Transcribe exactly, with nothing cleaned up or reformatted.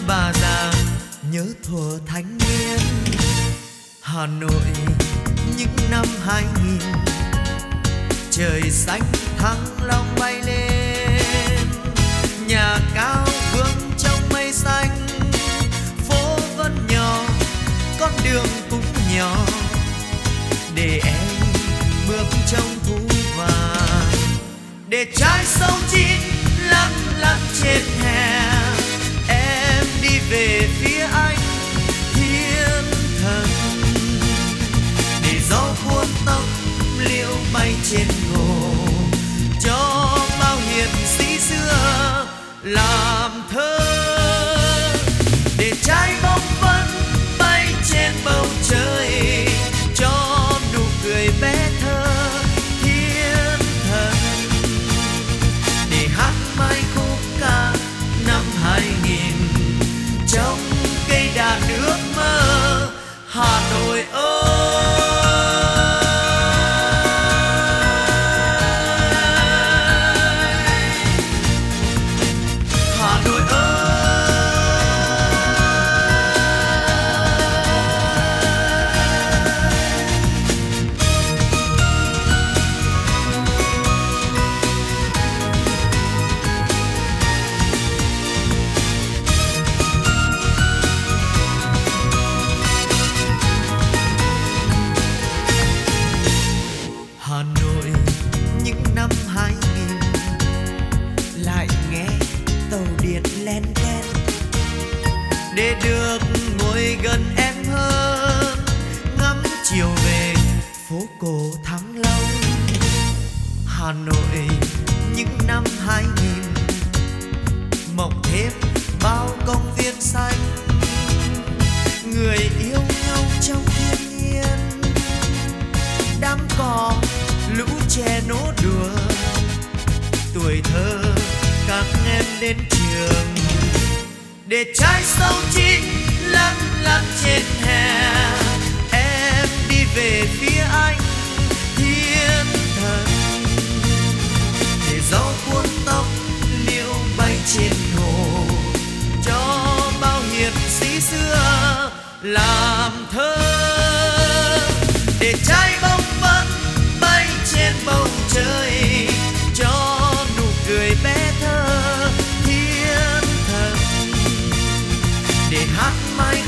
bà già nhớ thuở thanh niên. Hà Nội những năm hai nghìn, trời xanh thăng long bay lên, nhà cao vươn trong mây xanh, phố vẫn nhỏ, con đường cũng nhỏ, để em bước trong thu vàng, để trái sông chín lăn lăn trên hè. Em đi về phía anh thiên thần, để gió cuốn tóc liễu bay trên hồ, cho bao hiền sĩ xưa làm thơ, để trái bóng phấn bay trên bầu trời, cho nụ cười bé thơ thiên thần, để hát mãi khúc ca năm hai nghìn trong cây đàn ước mơ Hà Nội ơi. Hà Nội ơi, Hà Nội những năm hai nghìn, lại nghe tàu điện len ken, để được ngồi gần em hơn, ngắm chiều về phố cổ Thăng Long. Hà Nội những năm hai nghìn, mộng thêm bao công viên xanh, người yêu nhau trong thiên nhiên, đám cò lũ trẻ nô đùa, tuổi thơ các em đến trường, để trái sông chín lăn lăn trên hè. Em đi về phía anh thiên thần, để gió cuốn tóc liễu bay trên hồ, cho bao hiền sĩ xưa làm thơ, để trái bóng phấn bay trên bầu trời, cho nụ cười bé thơ thiên thần, để hát mãi